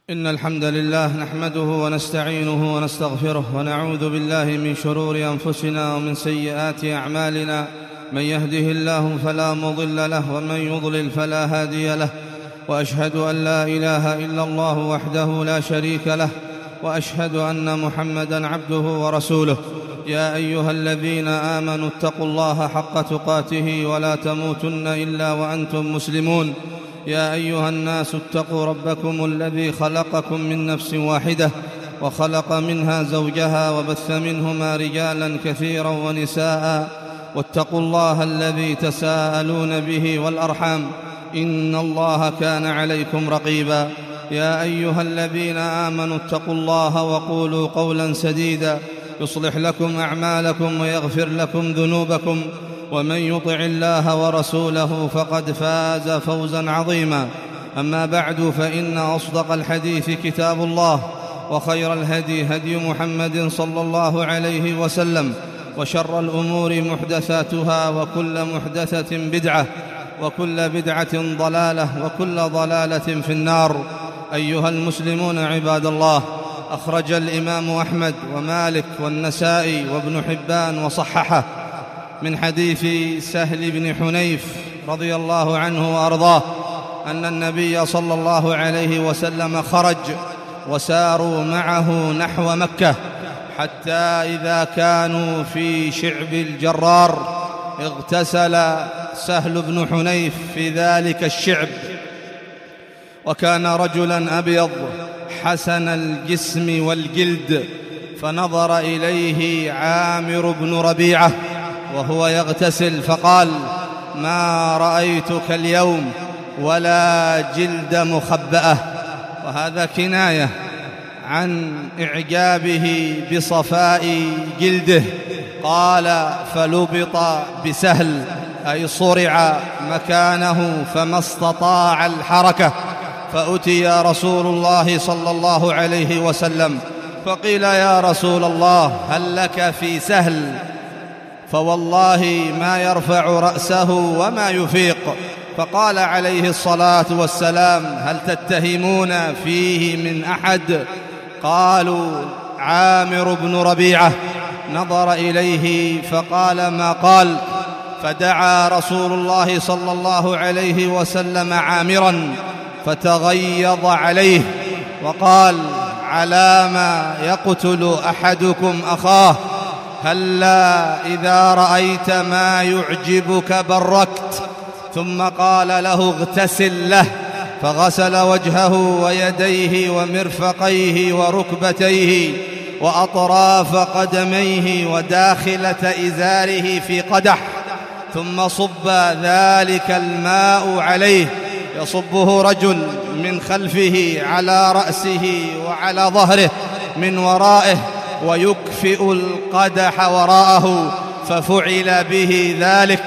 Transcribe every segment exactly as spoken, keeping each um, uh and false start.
إن الحمد لله نحمده ونستعينه ونستغفره ونعوذ بالله من شرور أنفسنا ومن سيئات أعمالنا. من يهده الله فلا مضل له ومن يضلل فلا هادي له، وأشهد أن لا إله إلا الله وحده لا شريك له، وأشهد أن محمدًا عبده ورسوله. يا أيها الذين آمنوا اتقوا الله حق تقاته ولا تموتن إلا وأنتم مسلمون. يا أيها الناس اتقوا ربكم الذي خلقكم من نفس واحدة وخلق منها زوجها وبث منهما رجالا كثيرا ونساء، واتقوا الله الذي تساءلون به والأرحام، إن الله كان عليكم رقيبا. يا أيها الذين آمنوا اتقوا الله وقولوا قولا سديدا يصلح لكم أعمالكم ويغفر لكم ذنوبكم، ومن يطع الله ورسوله فقد فاز فوزا عظيما. أما بعد، فإن أصدق الحديث كتاب الله، وخير الهدي هدي محمد صلى الله عليه وسلم، وشر الأمور محدثاتها، وكل محدثة بدعة، وكل بدعة ضلالة، وكل ضلالة في النار. أيها المسلمون عباد الله، أخرج الإمام أحمد ومالك والنسائي وابن حبان وصححه من حديث سهل بن حنيف رضي الله عنه وأرضاه أن النبي صلى الله عليه وسلم خرج وساروا معه نحو مكة، حتى إذا كانوا في شعب الجرار اغتسل سهل بن حنيف في ذلك الشعب، وكان رجلا أبيض حسن الجسم والجلد، فنظر إليه عامر بن ربيعة وهو يغتسل فقال: ما رأيتك اليوم ولا جلد مخبأة. وهذا كناية عن إعجابه بصفاء جلده. قال: فلبط بسهل، أي صرع مكانه فما استطاع الحركة، فأتي رسول الله صلى الله عليه وسلم فقيل: يا رسول الله، هل لك في سهل؟ فوالله ما يرفع رأسه وما يفيق. فقال عليه الصلاة والسلام: هل تتهمون فيه من أحد؟ قالوا: عامر بن ربيعة. نظر إليه فقال ما قال، فدعا رسول الله صلى الله عليه وسلم عامرا فتغيظ عليه وقال: على ما يقتل أحدكم أخاه؟ هلا إذا رأيت ما يعجبك بركت. ثم قال له: اغتسل له. فغسل وجهه ويديه ومرفقيه وركبتيه وأطراف قدميه وداخلة إزاره في قدح، ثم صب ذلك الماء عليه، يصبه رجل من خلفه على رأسه وعلى ظهره من ورائه، ويكفئ القدح وراءه. ففعل به ذلك،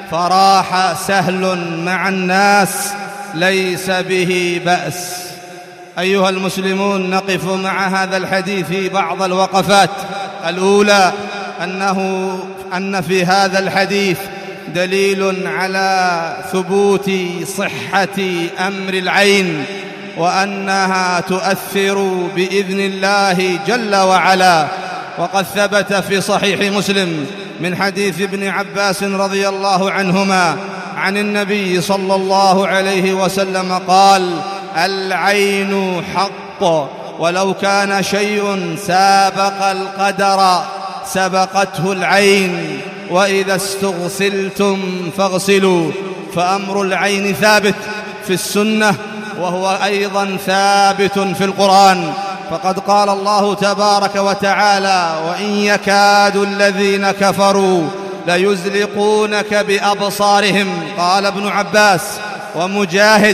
فراح سهل مع الناس ليس به بأس. أيها المسلمون، نقف مع هذا الحديث بعض الوقفات. الأولى أنه أن في هذا الحديث دليل على ثبوت صحة أمر العين، وأنها تؤثر بإذن الله جل وعلا. وقد ثبت في صحيح مسلم من حديث ابن عباس رضي الله عنهما عن النبي صلى الله عليه وسلم قال: العين حق، ولو كان شيء سابق القدر سبقته العين، وإذا استغسلتم فاغسلوا. فأمر العين ثابت في السنة، وهو أيضا ثابت في القرآن. فقد قال الله تبارك وتعالى: وإن يكاد الذين كفروا ليزلقونك بأبصارهم. قال ابن عباس ومجاهد: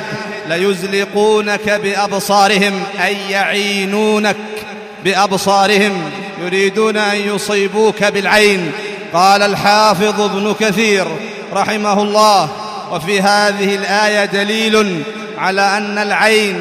ليزلقونك بأبصارهم، أي يعينونك بأبصارهم، يريدون أن يصيبوك بالعين. قال الحافظ ابن كثير رحمه الله: وفي هذه الآية دليل على أن العين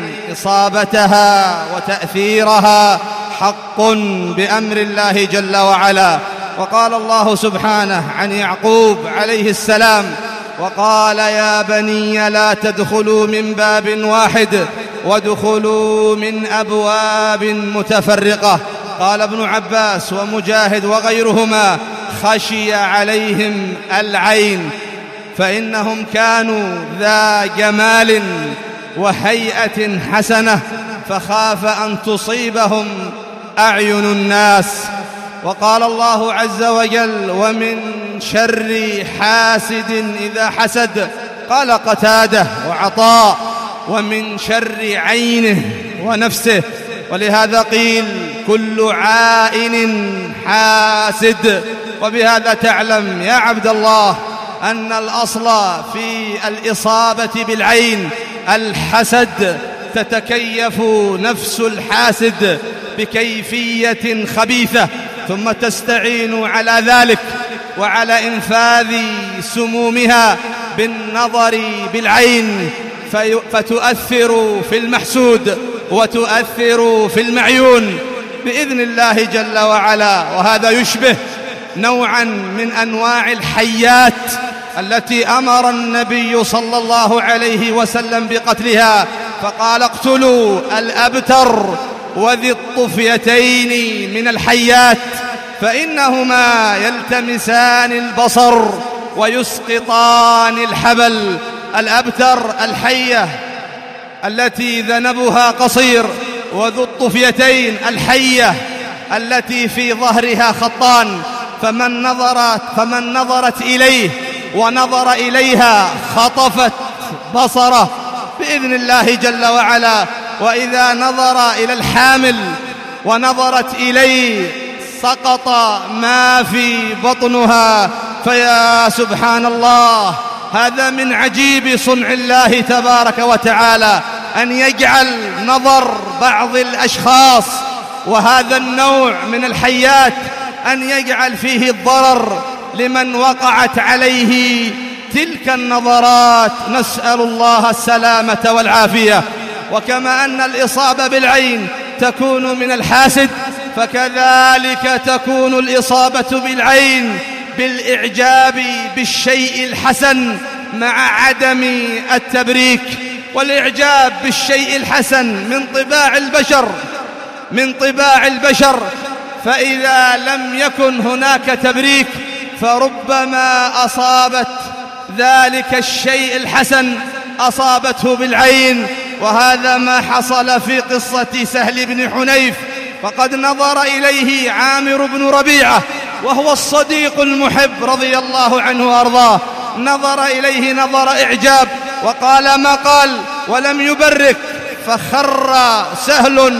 إصابتها وتأثيرها حق بأمر الله جل وعلا. وقال الله سبحانه عن يعقوب عليه السلام: وقال يا بني لا تدخلوا من باب واحد وادخلوا من أبواب متفرقة. قال ابن عباس ومجاهد وغيرهما: خشي عليهم العين، فإنهم كانوا ذا جمال وهيئة حسنة، فخاف أن تصيبهم أعين الناس. وقال الله عز وجل: ومن شر حاسد إذا حسد. قال قتادة وعطاء: ومن شر عينه ونفسه. ولهذا قيل: كل عائن حاسد. وبهذا تعلم يا عبد الله أن الأصل في الإصابة بالعين الحسد، تتكيف نفس الحاسد بكيفية خبيثة، ثم تستعين على ذلك وعلى إنفاذ سمومها بالنظر بالعين، فتؤثر في المحسود وتؤثر في المعيون بإذن الله جل وعلا. وهذا يشبه نوعا من أنواع الحيات التي أمر النبي صلى الله عليه وسلم بقتلها، فقال: اقتلوا الأبتر وذي الطفيتين من الحيات، فإنهما يلتمسان البصر ويسقطان الحبل. الأبتر الحية التي ذنبها قصير، وذو الطفيتين الحية التي في ظهرها خطان، فمن نظرت, فمن نظرت إليه ونظر إليها خطفت بصره بإذن الله جل وعلا. وإذا نظر إلى الحامل ونظرت إليه سقط ما في بطنها. فيا سبحان الله، هذا من عجيب صنع الله تبارك وتعالى، أن يجعل نظر بعض الأشخاص وهذا النوع من الحيات أن يجعل فيه الضرر لمن وقعت عليه تلك النظرات. نسأل الله السلامة والعافية. وكما أن الإصابة بالعين تكون من الحاسد، فكذلك تكون الإصابة بالعين بالإعجاب بالشيء الحسن مع عدم التبريك. والإعجاب بالشيء الحسن من طباع البشر من طباع البشر فإذا لم يكن هناك تبريك فربما أصابت ذلك الشيء الحسن أصابته بالعين. وهذا ما حصل في قصة سهل بن حنيف، فقد نظر إليه عامر بن ربيعة وهو الصديق المحب رضي الله عنه وأرضاه، نظر إليه نظر إعجاب وقال ما قال ولم يبرك، فخر سهل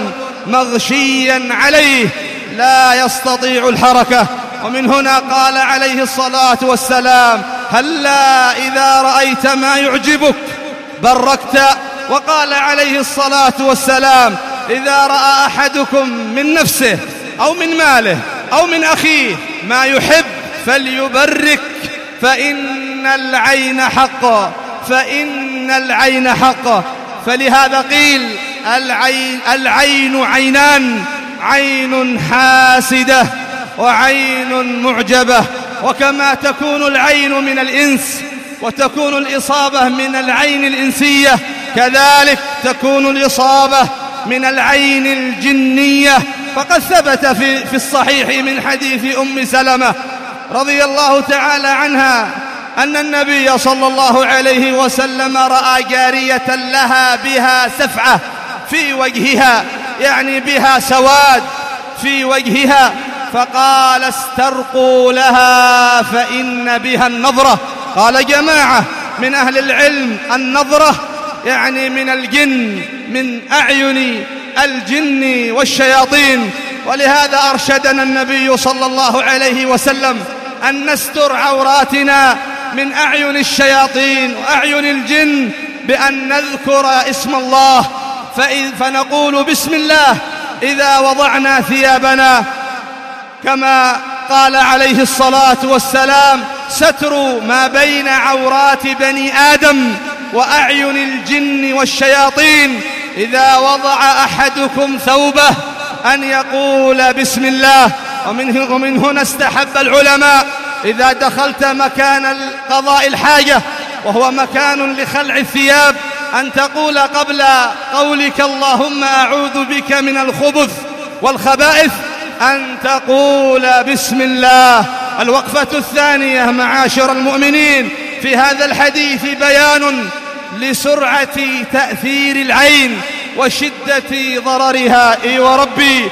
مغشيا عليه لا يستطيع الحركة. ومن هنا قال عليه الصلاة والسلام: هلا إذا رأيت ما يعجبك بركت. وقال عليه الصلاة والسلام: إذا رأى أحدكم من نفسه أو من ماله أو من أخيه ما يحب فليبرك، فإن العين حق فإن العين حق. فلهذا قيل: العين, العين عينان، عين حاسدة وعين معجبة. وكما تكون العين من الإنس وتكون الإصابة من العين الإنسية، كذلك تكون الإصابة من العين الجنية. فقد ثبت في, في الصحيح من حديث أم سلمة رضي الله تعالى عنها أن النبي صلى الله عليه وسلم رأى جارية لها بها سفعة في وجهها، يعني بها سواد في وجهها، فقال: استرقوا لها فإن بها النظرة. قال جماعة من أهل العلم: النظرة يعني من الجن، من أعين الجن والشياطين. ولهذا أرشدنا النبي صلى الله عليه وسلم أن نستر عوراتنا من أعين الشياطين وأعين الجن بأن نذكر اسم الله، فنقول بسم الله إذا وضعنا ثيابنا، كما قال عليه الصلاة والسلام: ستر ما بين عورات بني آدم وأعين الجن والشياطين. إذا وضع أحدكم ثوبه أن يقول بسم الله. ومن هنا استحب العلماء إذا دخلت مكان قضاء الحاجة وهو مكان لخلع الثياب أن تقول قبل قولك اللهم أعوذ بك من الخبث والخبائث أن تقول بسم الله. الوقفة الثانية معاشر المؤمنين في هذا الحديث بيان لسرعة تأثير العين وشدة ضررها. إي وربي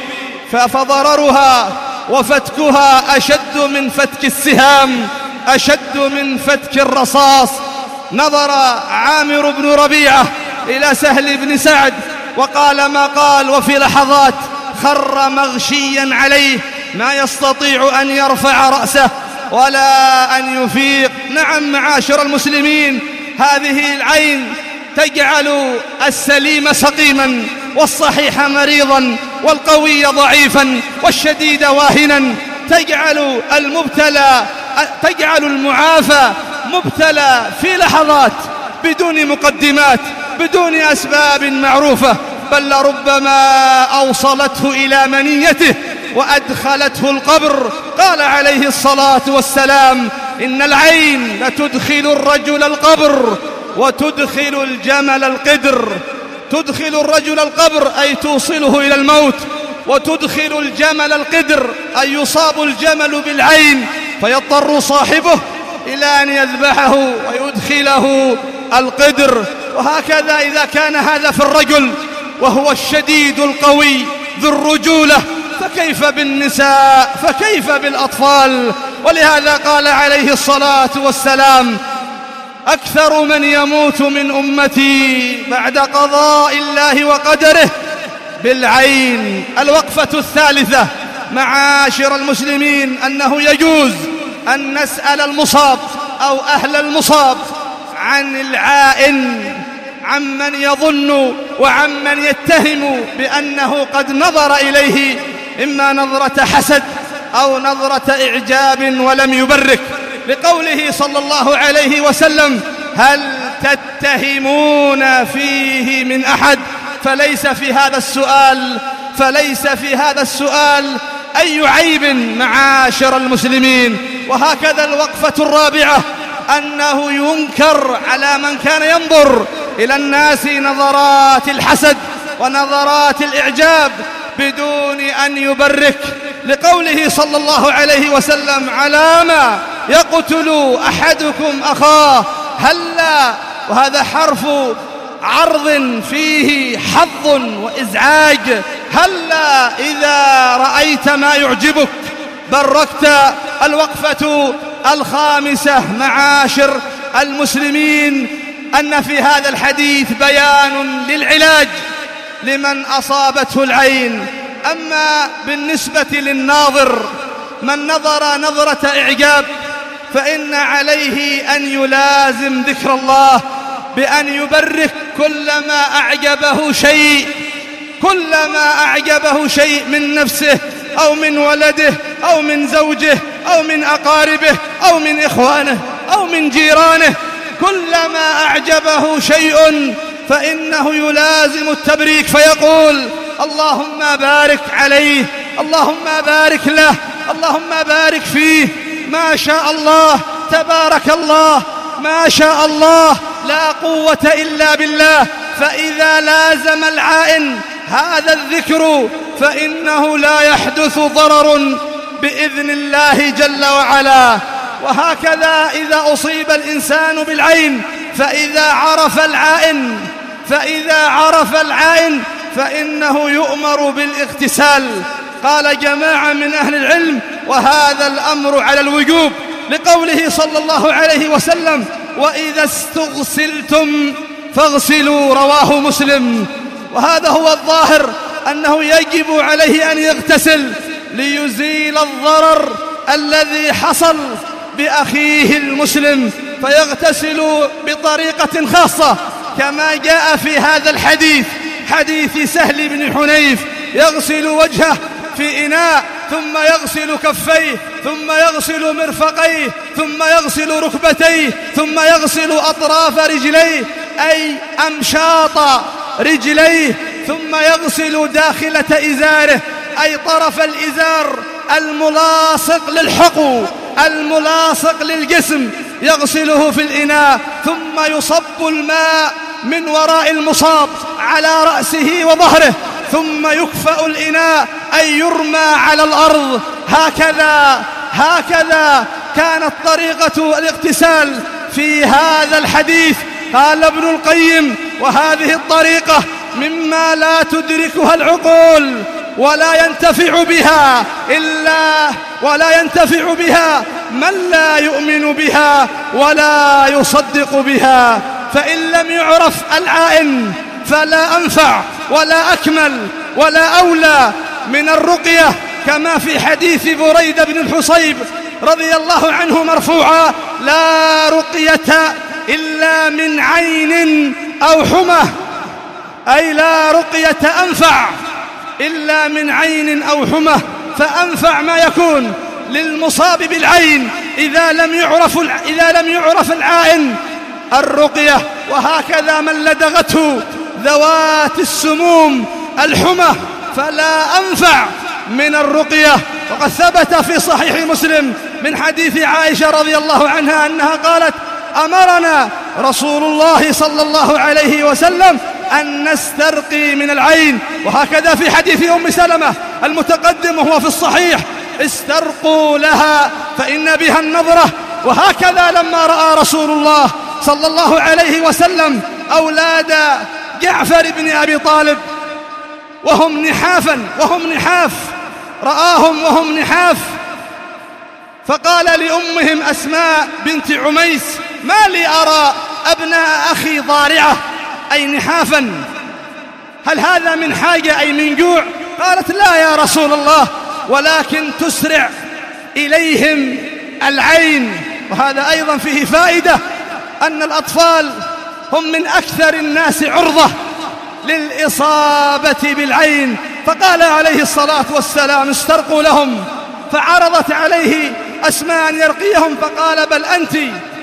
فضررها وفتكها أشد من فتك السهام، أشد من فتك الرصاص. نظر عامر بن ربيعة إلى سهل بن سعد وقال ما قال، وفي لحظات خر مغشيا عليه ما يستطيع أن يرفع رأسه ولا أن يفيق. نعم معاشر المسلمين، هذه العين تجعل السليم سقيما والصحيح مريضا والقوي ضعيفا والشديد واهنا، تجعل المبتلى تجعل المعافى مبتلى في لحظات بدون مقدمات بدون أسباب معروفة، بل لربما أوصلته إلى منيته وأدخلته القبر. قال عليه الصلاة والسلام إن العين لتدخل الرجل القبر وتدخل الجمل القدر. تدخل الرجل القبر أي توصله إلى الموت، وتدخل الجمل القدر أي يصاب الجمل بالعين فيضطر صاحبه إلى أن يذبحه ويدخله القدر. وهكذا إذا كان هذا في الرجل وهو الشديد القوي ذو الرجولة، فكيف بالنساء، فكيف بالأطفال؟ ولهذا قال عليه الصلاة والسلام أكثر من يموت من أمتي بعد قضاء الله وقدره بالعين. الوقفة الثالثة معاشر المسلمين أنه يجوز أن نسأل المصاب أو أهل المصاب عن العائن، عمن يظن وعمن يتهم بأنه قد نظر إليه إما نظرة حسد أو نظرة إعجاب ولم يبرك، لقوله صلى الله عليه وسلم هل تتهمون فيه من أحد؟ فليس في هذا السؤال فليس في هذا السؤال أي عيب معاشر المسلمين. وهكذا الوقفة الرابعة أنه ينكر على من كان ينظر إلى الناس نظرات الحسد ونظرات الإعجاب بدون أن يبرك، لقوله صلى الله عليه وسلم علامة يقتل أحدكم أخاه هلا، وهذا حرف عرض فيه حظ وإزعاج. هلا إذا رأيت ما يعجبك بركت. الوقفة الخامسة معاشر المسلمين أن في هذا الحديث بيان للعلاج لمن أصابته العين. أما بالنسبة للناظر من نظر نظرة إعجاب فإن عليه أن يلازم ذكر الله بأن يبرك كلما أعجبه شيء كلما أعجبه شيء من نفسه أو من ولده أو من زوجه أو من أقاربه أو من إخوانه أو من جيرانه، كلما أعجبه شيء فإنه يلازم التبريك فيقول اللهم بارك عليه، اللهم بارك له، اللهم بارك فيه، ما شاء الله تبارك الله، ما شاء الله لا قوة إلا بالله. فإذا لازم العائن هذا الذكر فإنه لا يحدث ضرر بإذن الله جل وعلا. وهكذا إذا أصيب الإنسان بالعين فإذا عرف العائن فإذا عرف العائن فإنه يؤمر بالاغتسال. قال جماعة من أهل العلم وهذا الأمر على الوجوب، لقوله صلى الله عليه وسلم وإذا استغسلتم فاغسلوا، رواه مسلم. وهذا هو الظاهر أنه يجب عليه أن يغتسل ليزيل الضرر الذي حصل بأخيه المسلم، فيغتسل بطريقة خاصة كما جاء في هذا الحديث حديث سهل بن حنيف، يغسل وجهه في إناء ثم يغسل كفيه ثم يغسل مرفقيه ثم يغسل ركبتيه ثم يغسل أطراف رجليه أي أمشاط رجليه ثم يغسل داخلة إزاره أي طرف الإزار الملاصق للحقو الملاصق للجسم، يغسله في الإناء ثم يصب الماء من وراء المصاب على رأسه وظهره، ثم يكفأ الإناء أي يرمى على الأرض. هكذا هكذا كانت طريقة الاغتسال في هذا الحديث. قال ابن القيم: وهذه الطريقة مما لا تدركها العقول ولا ينتفع بها إلا ولا ينتفع بها من لا يؤمن بها ولا يصدق بها. فإن لم يعرف العائن فلا أنفع ولا أكمل ولا أولى من الرقية، كما في حديث بريدة بن الحصيب رضي الله عنه مرفوعا: لا رقية إلا من عين أو حمى، أي لا رقية أنفع إلا من عين أو حمى. فأنفع ما يكون للمصاب بالعين إذا لم يعرف إذا لم يعرف العائن الرقية. وهكذا من لدغته ذوات السموم الحمى فلا أنفع من الرقية. وقد ثبت في صحيح مسلم من حديث عائشة رضي الله عنها أنها قالت: أمرنا رسول الله صلى الله عليه وسلم أن نسترقي من العين. وهكذا في حديث أم سلمة المتقدم وهو في الصحيح: استرقوا لها فإن بها النظرة. وهكذا لما رأى رسول الله صلى الله عليه وسلم أولاد جعفر بن أبي طالب وهم نحافا وهم نحاف رآهم وهم نحاف، فقال لأمهم أسماء بنت عميس: ما لي أرى أبناء أخي ضارعة، أي نحافا، هل هذا من حاجة أي من جوع؟ قالت: لا يا رسول الله، ولكن تسرع إليهم العين. وهذا أيضا فيه فائدة أن الأطفال هم من أكثر الناس عرضة للإصابة بالعين. فقال عليه الصلاة والسلام: استرقوا لهم. فعرضت عليه أسماء أن يرقيهم، فقال: بل أنت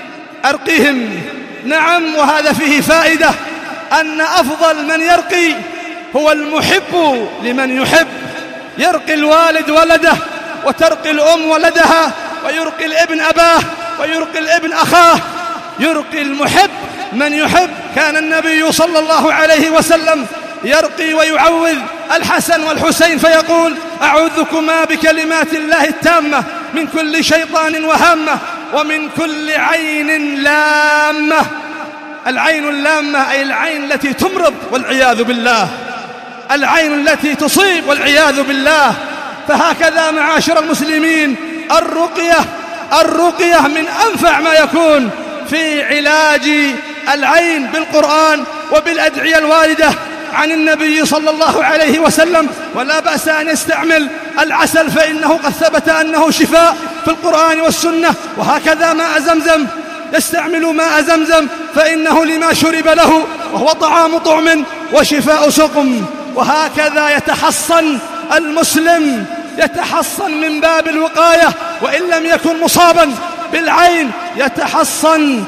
أرقيهم. نعم، وهذا فيه فائدة أن أفضل من يرقي هو المحب لمن يحب. يرقي الوالد ولده، وترقي الأم ولدها، ويرقي الابن أباه، ويرقي الابن أخاه. يرقي المحب من يحب. كان النبي صلى الله عليه وسلم يرقي ويعوذ الحسن والحسين فيقول: أعوذكما بكلمات الله التامة من كل شيطان وهامة ومن كل عين لامة. العين اللامة أي العين التي تمرض والعياذ بالله، العين التي تصيب والعياذ بالله. فهكذا معاشر المسلمين الرقية الرقية من أنفع ما يكون في علاج العين بالقرآن وبالأدعية الواردة عن النبي صلى الله عليه وسلم. ولا بأس أن يستعمل العسل فإنه قد ثبت أنه شفاء في القرآن والسنة. وهكذا ماء زمزم، يستعمل ماء زمزم فإنه لما شرب له وهو طعام طعم وشفاء سقم. وهكذا يتحصن المسلم، يتحصن من باب الوقاية، وإن لم يكن مصابا بالعين يتحصن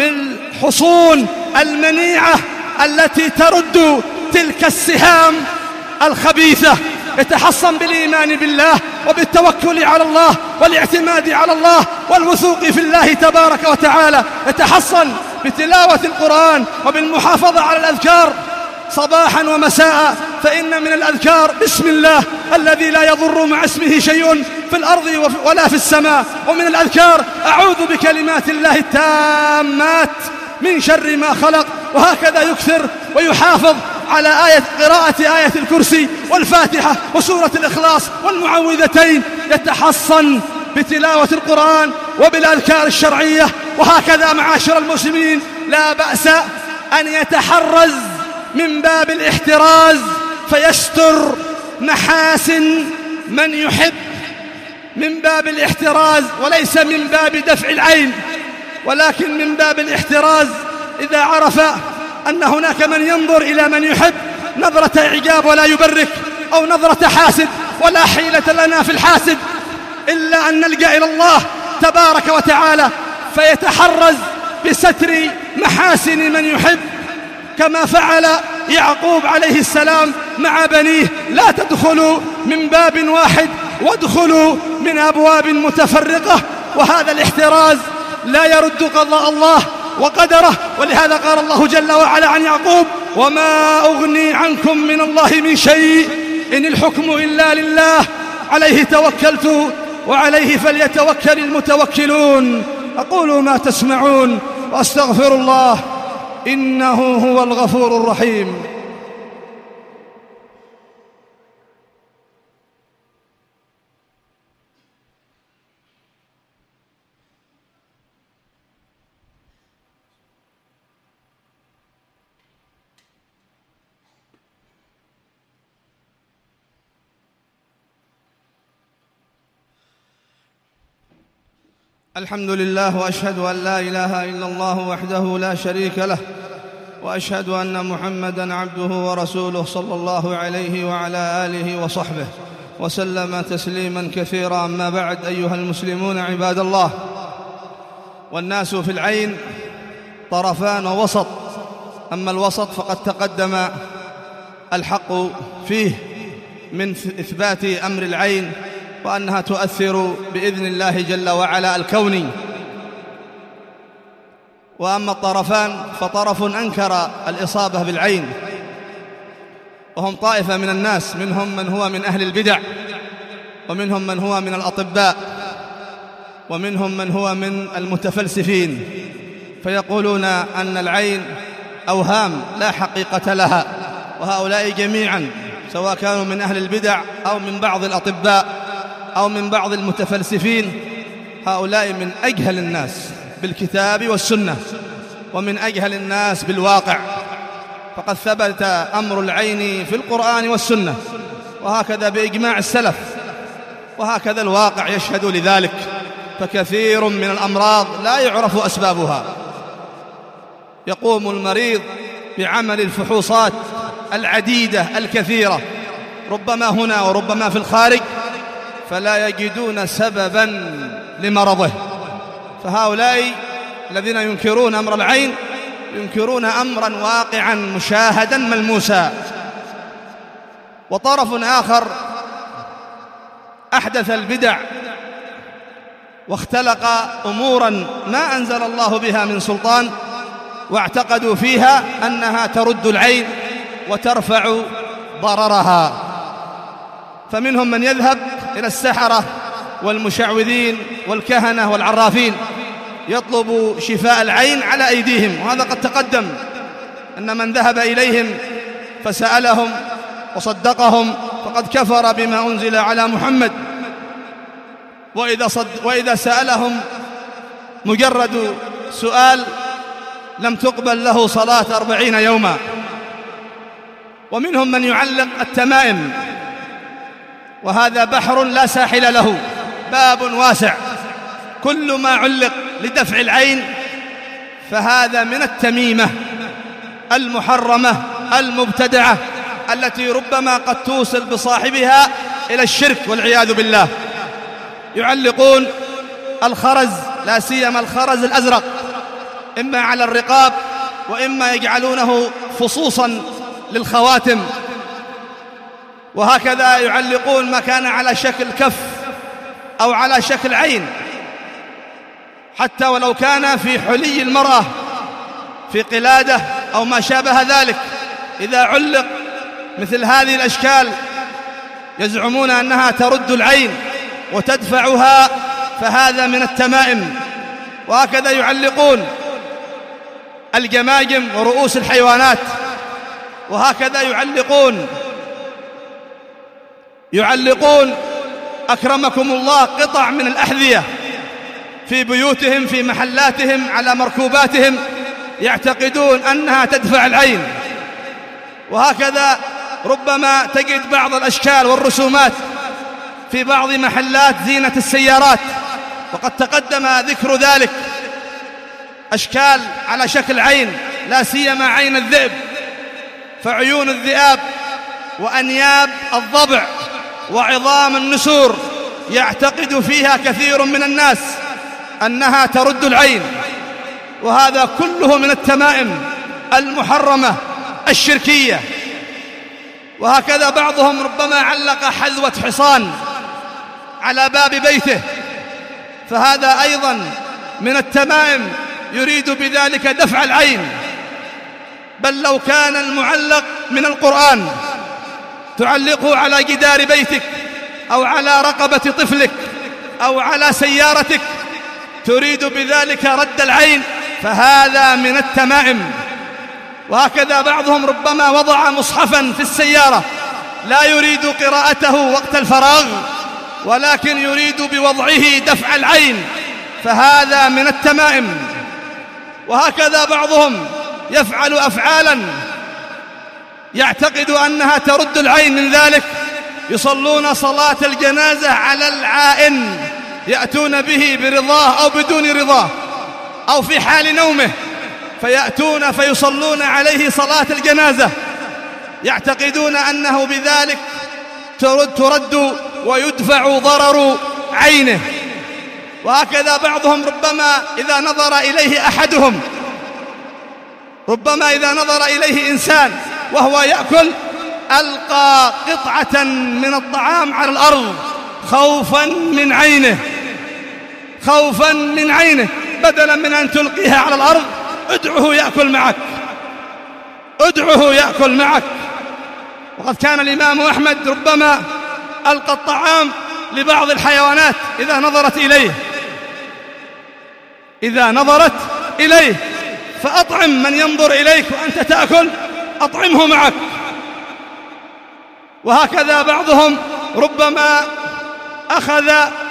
بالحصون المنيعة التي ترد تلك السهام الخبيثة. يتحصن بالإيمان بالله وبالتوكل على الله والاعتماد على الله والوثوق في الله تبارك وتعالى. يتحصن بتلاوة القرآن وبالمحافظة على الأذكار صباحا ومساء، فإن من الأذكار بسم الله الذي لا يضر مع اسمه شيء في الأرض ولا في السماء. ومن الأذكار أعوذ بكلمات الله التامات من شر ما خلق. وهكذا يكثر ويحافظ على آية قراءة آية الكرسي والفاتحة وسورة الإخلاص والمعوذتين. يتحصن بتلاوة القرآن وبالأذكار الشرعية. وهكذا معاشر المسلمين لا بأس أن يتحرز من باب الاحتراز فيستر محاسن من يحب، من باب الاحتراز وليس من باب دفع العين، ولكن من باب الاحتراز. إذا عرف أن هناك من ينظر إلى من يحب نظرة إعجاب ولا يبرك، أو نظرة حاسد، ولا حيلة لنا في الحاسد إلا أن نلجأ إلى الله تبارك وتعالى فيتحرز بستر محاسن من يحب، كما فعل يعقوب عليه السلام مع بنيه: لا تدخلوا من باب واحد وادخلوا من أبواب متفرقة. وهذا الاحتراز لا يرد قضاء الله وقدره. ولهذا قال الله جل وعلا عن يعقوب: وما أغني عنكم من الله من شيء إن الحكم إلا لله عليه توكلت وعليه فليتوكل المتوكلون. أقول ما تسمعون وأستغفر الله إنه هو الغفور الرحيم. الحمد لله، وأشهد أن لا إله إلا الله وحده لا شريك له، وأشهد أن محمدًا عبده ورسوله صلى الله عليه وعلى آله وصحبه وسلم تسليمًا كثيرا. أما بعد، أيها المسلمون عباد الله، والناس في العين طرفان ووسط. أما الوسط فقد تقدم الحق فيه من إثبات أمر العين وأنها تؤثر بإذن الله جل وعلا الكوني. وأما الطرفان فطرف أنكر الإصابة بالعين، وهم طائفة من الناس، منهم من هو من أهل البدع، ومنهم من هو من الأطباء، ومنهم من هو من المتفلسفين، فيقولون أن العين أوهام لا حقيقة لها. وهؤلاء جميعا سواء كانوا من أهل البدع أو من بعض الأطباء أو من بعض المتفلسفين، هؤلاء من أجهل الناس بالكتاب والسنة، ومن أجهل الناس بالواقع. فقد ثبت أمر العين في القرآن والسنة، وهكذا بإجماع السلف، وهكذا الواقع يشهد لذلك. فكثير من الأمراض لا يعرف أسبابها، يقوم المريض بعمل الفحوصات العديدة الكثيرة، ربما هنا وربما في الخارج، فلا يجدون سببا لمرضه. فهؤلاء الذين ينكرون أمر العين ينكرون أمرا واقعا مشاهدا ملموسا. وطرف آخر أحدث البدع واختلق أمورا ما أنزل الله بها من سلطان، واعتقدوا فيها أنها ترد العين وترفع ضررها. فمنهم من يذهب إلى السحرة والمشعوذين والكهنة والعرافين يطلب شفاء العين على أيديهم، وهذا قد تقدم أن من ذهب إليهم فسألهم وصدقهم فقد كفر بما أنزل على محمد. وإذا, صد وإذا سألهم مجرد سؤال لم تقبل له صلاة أربعين يوما. ومنهم من يعلق التمائم، وهذا بحر لا ساحل له، باب واسع، كل ما علق لدفع العين فهذا من التميمة المحرمة المبتدعة التي ربما قد توصل بصاحبها إلى الشرك والعياذ بالله. يعلقون الخرز، لا سيما الخرز الأزرق، إما على الرقاب وإما يجعلونه فصوصا للخواتم، وهكذا يعلقون ما كان على شكل كف أو على شكل عين، حتى ولو كان في حلي المرأة في قلادة أو ما شابه ذلك. إذا علق مثل هذه الأشكال يزعمون أنها ترد العين وتدفعها، فهذا من التمائم. وهكذا يعلقون الجماجم ورؤوس الحيوانات، وهكذا يعلقون يعلقون أكرمكم الله قطع من الأحذية في بيوتهم في محلاتهم على مركوباتهم، يعتقدون أنها تدفع العين. وهكذا ربما تجد بعض الأشكال والرسومات في بعض محلات زينة السيارات، وقد تقدم ذكر ذلك، أشكال على شكل عين، لا سيما عين الذئب، فعيون الذئاب وأنياب الضبع وعظام النسور يعتقد فيها كثير من الناس أنها ترد العين، وهذا كله من التمائم المحرمة الشركية. وهكذا بعضهم ربما علق حذوة حصان على باب بيته، فهذا أيضا من التمائم يريد بذلك دفع العين، بل لو كان المعلق من القرآن تعلقه على جدار بيتك أو على رقبة طفلك أو على سيارتك تريد بذلك رد العين، فهذا من التمائم. وهكذا بعضهم ربما وضع مصحفا في السيارة لا يريد قراءته وقت الفراغ، ولكن يريد بوضعه دفع العين، فهذا من التمائم. وهكذا بعضهم يفعل أفعالا يعتقد أنها ترد العين من ذلك. يصلون صلاة الجنازة على العائن، يأتون به برضاه أو بدون رضاه أو في حال نومه، فيأتون فيصلون عليه صلاة الجنازة، يعتقدون أنه بذلك ترد, ترد ويدفع ضرر عينه. وهكذا بعضهم ربما إذا نظر إليه أحدهم ربما إذا نظر إليه إنسان وهو يأكل ألقى قطعة من الطعام على الأرض خوفا من عينه خوفا من عينه بدلا من أن تلقيها على الأرض ادعه يأكل معك ادعه يأكل معك. وقد كان الإمام أحمد ربما ألقى الطعام لبعض الحيوانات إذا نظرت إليه إذا نظرت إليه فأطعم من ينظر إليك وأنت تأكل، أطعمه معك. وهكذا بعضهم ربما أخذ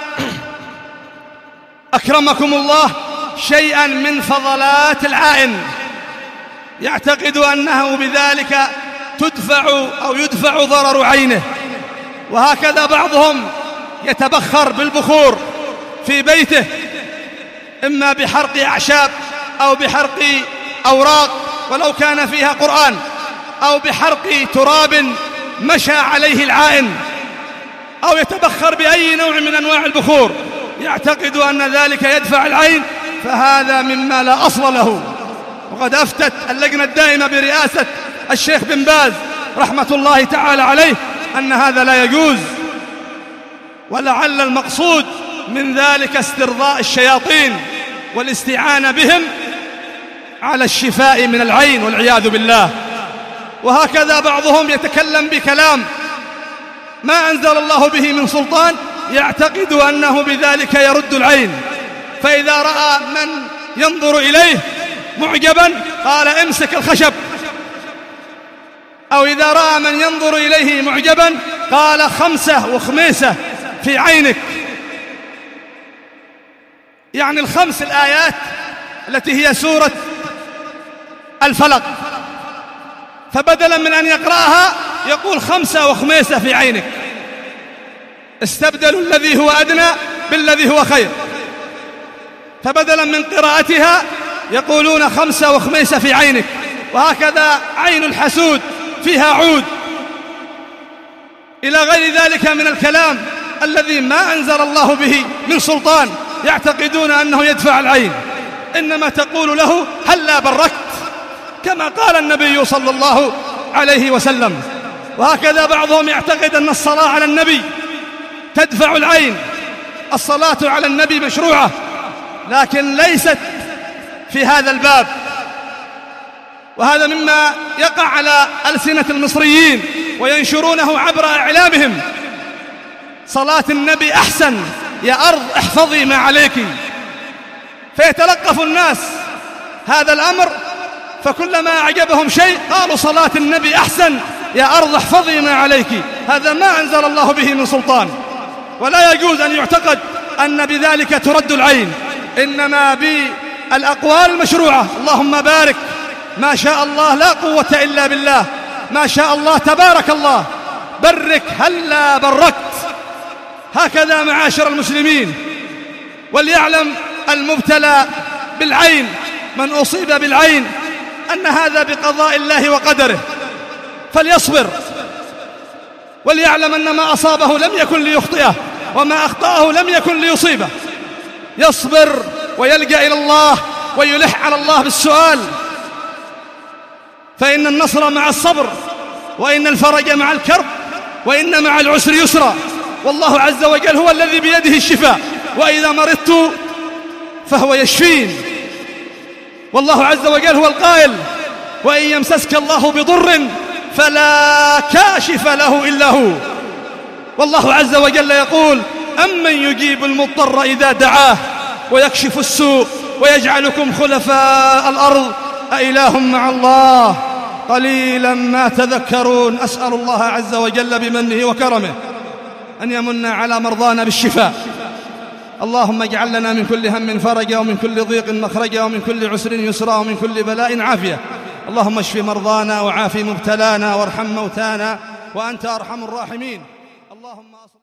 أكرمكم الله شيئا من فضلات العائن، يعتقد أنه بذلك تدفع أو يدفع ضرر عينه. وهكذا بعضهم يتبخر بالبخور في بيته، إما بحرق أعشاب أو بحرق أوراق ولو كان فيها قرآن أو بحرق تراب مشى عليه العائن، أو يتبخر بأي نوع من أنواع البخور، يعتقد أن ذلك يدفع العين، فهذا مما لا أصل له. وقد أفتت اللجنة الدائمة برئاسة الشيخ بن باز رحمة الله تعالى عليه أن هذا لا يجوز، ولعل المقصود من ذلك استرضاء الشياطين والاستعانة بهم على الشفاء من العين والعياذ بالله. وهكذا بعضهم يتكلم بكلام ما أنزل الله به من سلطان، يعتقد أنه بذلك يرد العين، فإذا رأى من ينظر إليه معجبا قال امسك الخشب، أو إذا رأى من ينظر إليه معجبا قال خمسة وخميسة في عينك، يعني الخمس الآيات التي هي سورة الفلق، فبدلا من أن يقرأها يقول خمسة وخميسة في عينك. استبدلوا الذي هو أدنى بالذي هو خير، فبدلا من قراءتها يقولون خمسة وخميسة في عينك. وهكذا عين الحسود فيها عود، إلى غير ذلك من الكلام الذي ما أنزل الله به من سلطان، يعتقدون أنه يدفع العين، إنما تقول له هلا بركت كما قال النبي صلى الله عليه وسلم. وهكذا بعضهم يعتقد أن الصلاة على النبي تدفع العين. الصلاة على النبي مشروعة، لكن ليست في هذا الباب، وهذا مما يقع على ألسنة المصريين وينشرونه عبر إعلامهم. صلاة النبي أحسن، يا أرض احفظي ما عليك، فيتلقف الناس هذا الأمر، فكلما أعجبهم شيء قالوا صلاة النبي أحسن، يا أرض احفظي ما عليك. هذا ما أنزل الله به من سلطان، ولا يجوز أن يعتقد أن بذلك ترد العين، إنما بالأقوال المشروعة. اللهم بارك، ما شاء الله لا قوة إلا بالله، ما شاء الله تبارك الله، برك هلا بركت. هكذا معاشر المسلمين. وليعلم المبتلى بالعين، من أصيب بالعين، أن هذا بقضاء الله وقدره، فليصبر، وليعلم أن ما أصابه لم يكن ليخطئه، وما أخطأه لم يكن ليصيبه. يصبر ويلجأ إلى الله ويلح على الله بالسؤال، فإن النصر مع الصبر، وإن الفرج مع الكرب، وإن مع العسر يسرا، والله عز وجل هو الذي بيده الشفاء، وإذا مرضت فهو يشفين. والله عز وجل هو القائل: وإن يمسسك الله بضر فلا كاشف له إلا هو. والله عز وجل يقول: أمن يجيب المضطر إذا دعاه ويكشف السوء ويجعلكم خلفاء الأرض أإله مع الله قليلا ما تذكرون. أسأل الله عز وجل بمنه وكرمه أن يمن على مرضانا بالشفاء. اللهم اجعل لنا من كل هم فرجا، ومن كل ضيق مخرجا، ومن كل عسر يسرا، ومن كل بلاء عافية. اللهم اشف مرضانا وعاف مبتلانا وارحم موتانا وأنت أرحم الراحمين. اللهم